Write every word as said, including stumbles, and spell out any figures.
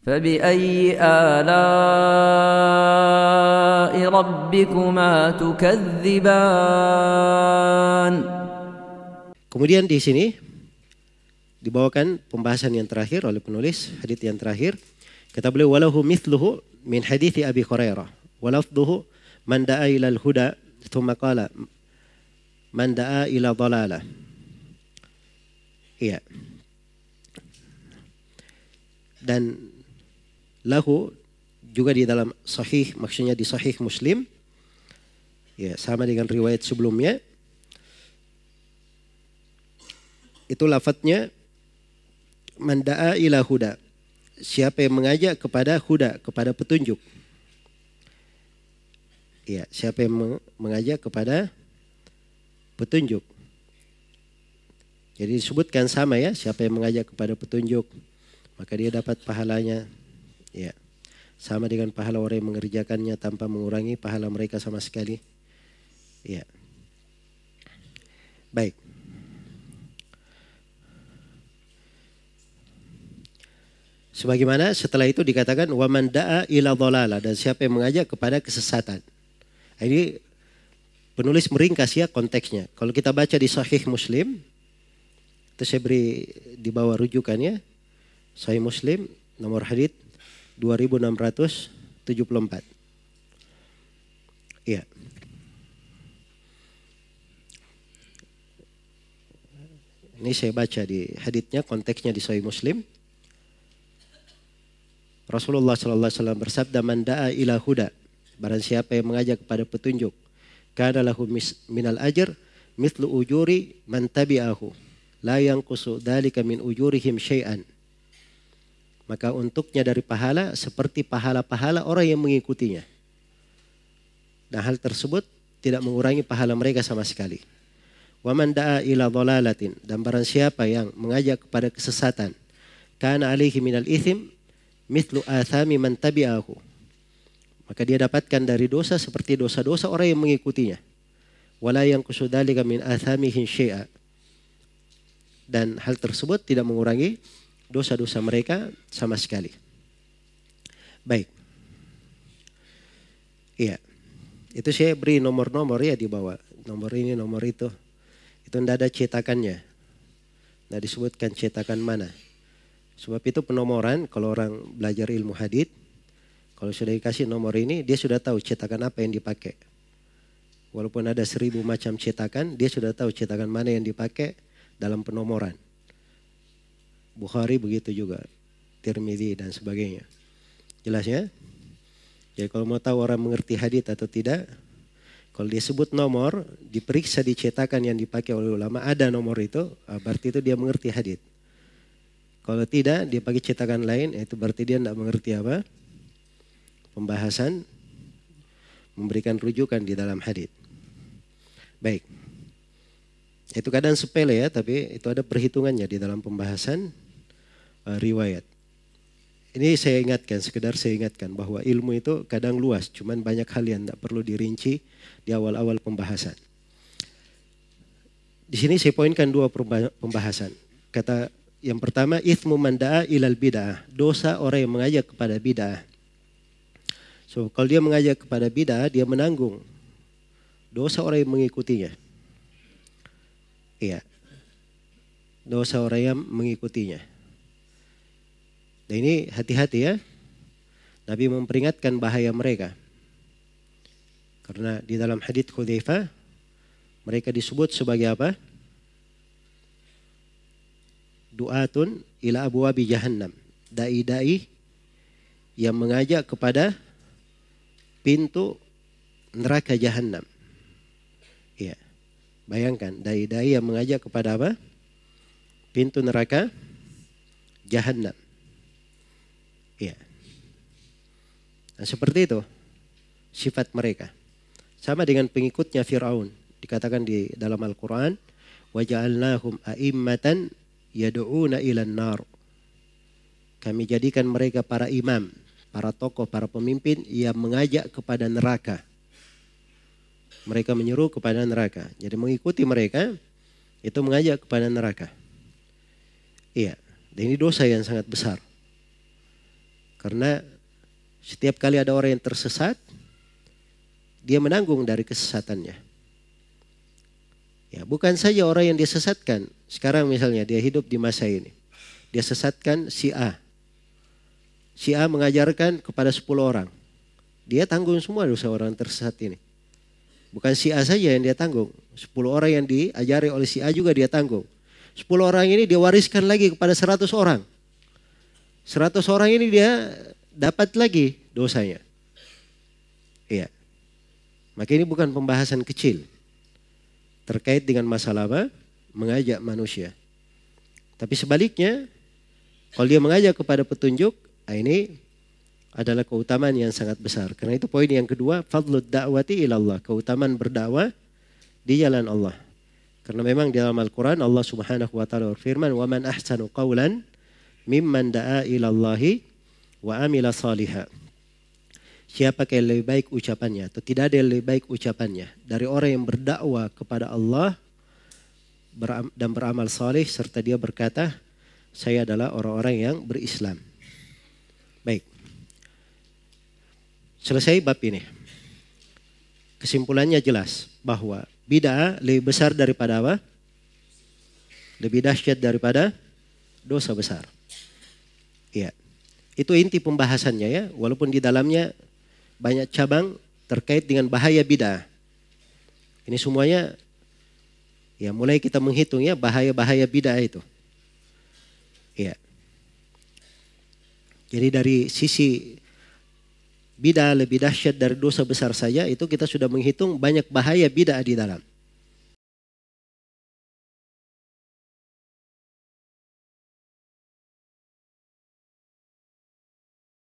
فبأي آلاء ربكما تكذبان. Kemudian di sini dibawakan pembahasan yang terakhir oleh penulis hadits yang terakhir. Kata beliau, walahu mithluhu min hadithi Abi Hurairah walafduhu man da'a ila al-huda thumma qala man da'a ila dhalalah. Iya. Dan lahu juga di dalam sahih, maksudnya di sahih Muslim, ya sama dengan riwayat sebelumnya, itu lafadznya man da'a ila huda, siapa yang mengajak kepada huda, kepada petunjuk. Ya, siapa yang mengajak kepada petunjuk. Jadi disebutkan sama ya, siapa yang mengajak kepada petunjuk, maka dia dapat pahalanya. Ya, sama dengan pahala orang yang mengerjakannya tanpa mengurangi pahala mereka sama sekali. Ya. Baik. Sebagaimana setelah itu dikatakan wa man da'a ila dhalalah, dan siapa yang mengajak kepada kesesatan. Ini penulis meringkas ya konteksnya. Kalau kita baca di Sahih Muslim, itu saya beri di bawah rujukannya, Sahih Muslim nomor hadits dua ribu enam ratus tujuh puluh empat. Iya. Ini saya baca di haditsnya, konteksnya di Sahih Muslim. Rasulullah sallallahu alaihi wasallam bersabda, man da'a ila huda, barang siapa yang mengajak kepada petunjuk, kana lahu minal ajr mithlu ujuri man tabi'ahu la yanqusu dzalika min ujurihim syai'an. Maka untuknya dari pahala seperti pahala-pahala orang yang mengikutinya. Dan hal tersebut tidak mengurangi pahala mereka sama sekali. Wa man da'a ila dhalalatin, dan barang siapa yang mengajak kepada kesesatan, kana alaihi minal ithim mithlu athami man tabi'ahu, maka dia dapatkan dari dosa seperti dosa-dosa orang yang mengikutinya. Wala yanqusu dzalika min athamihim syai'a, dan hal tersebut tidak mengurangi dosa-dosa mereka sama sekali. Baik. Iya. Itu saya beri nomor-nomor ya di bawah. Nomor ini, nomor itu. Itu tidak ada cetakannya. Tidak disebutkan cetakan mana. Sebab itu penomoran, kalau orang belajar ilmu hadits, kalau sudah dikasih nomor ini, dia sudah tahu cetakan apa yang dipakai. Walaupun ada seribu macam cetakan, dia sudah tahu cetakan mana yang dipakai dalam penomoran. Bukhari begitu juga, Tirmidzi dan sebagainya. Jelas ya? Jadi kalau mau tahu orang mengerti hadits atau tidak, kalau dia sebut nomor, diperiksa di cetakan yang dipakai oleh ulama, ada nomor itu, berarti itu dia mengerti hadits. Kalau tidak, dia pakai cetakan lain, itu berarti dia tidak mengerti apa? Pembahasan, memberikan rujukan di dalam hadits. Baik. Itu kadang sepele ya, tapi itu ada perhitungannya di dalam pembahasan uh, riwayat. Ini saya ingatkan, sekedar saya ingatkan bahwa ilmu itu kadang luas, cuman banyak hal yang tidak perlu dirinci di awal-awal pembahasan. Di sini saya poinkan dua pembahasan. Kata yang pertama, ithmu man da'a ilal bid'ah, dosa orang yang mengajak kepada bid'ah. So, kalau dia mengajak kepada bid'ah, dia menanggung dosa orang yang mengikutinya. Iya, dosa orang yang mengikutinya. Dan ini hati-hati ya. Nabi memperingatkan bahaya mereka. Karena di dalam hadits Hudzaifah, mereka disebut sebagai apa? Du'atun ila abwabi jahannam. Dai-dai yang mengajak kepada pintu neraka jahannam. Iya. Bayangkan, dai-dai yang mengajak kepada apa? Pintu neraka jahannam. Iya. Nah, seperti itu sifat mereka. Sama dengan pengikutnya Fir'aun. Dikatakan di dalam Al-Quran, وَجَعَلْنَاهُمْ أَئِمَّةً يَدُعُونَ إِلَى النَّارِ. Kami jadikan mereka para imam, para tokoh, para pemimpin yang mengajak kepada neraka. Mereka menyeru kepada neraka. Jadi mengikuti mereka itu mengajak kepada neraka. Iya. Dan ini dosa yang sangat besar. Karena setiap kali ada orang yang tersesat, dia menanggung dari kesesatannya. Ya, bukan saja orang yang disesatkan. Sekarang misalnya dia hidup di masa ini. Dia sesatkan si A. Si A mengajarkan kepada sepuluh orang. Dia tanggung semua dosa orang tersesat ini. Bukan si A saja yang dia tanggung. sepuluh orang yang diajari oleh si A juga dia tanggung. sepuluh orang ini dia wariskan lagi kepada seratus orang. seratus orang ini dia dapat lagi dosanya. Iya. Maka ini bukan pembahasan kecil. Terkait dengan masalah apa? Mengajak manusia. Tapi sebaliknya, kalau dia mengajak kepada petunjuk, nah ini adalah keutamaan yang sangat besar. Karena itu poin yang kedua, fadlud da'wati ilallah. Keutamaan berdakwah di jalan Allah. Karena memang di dalam Al-Quran Allah subhanahu wa ta'ala berfirman, وَمَنْ أَحْسَنُ قَوْلًا mimman da'a ilallahi wa amila salihah. Siapa yang lebih baik ucapannya atau tidak ada yang lebih baik ucapannya dari orang yang berdakwah kepada Allah dan beramal saleh serta dia berkata, saya adalah orang-orang yang berislam. Baik. Selesai bab ini. Kesimpulannya jelas bahwa bid'ah lebih besar daripada apa? Lebih dahsyat daripada dosa besar. Ya, itu inti pembahasannya ya, walaupun di dalamnya banyak cabang terkait dengan bahaya bid'ah. Ini semuanya ya mulai kita menghitung ya bahaya-bahaya bid'ah itu. Ya. Jadi dari sisi bid'ah lebih dahsyat dari dosa besar saja itu kita sudah menghitung banyak bahaya bid'ah di dalam.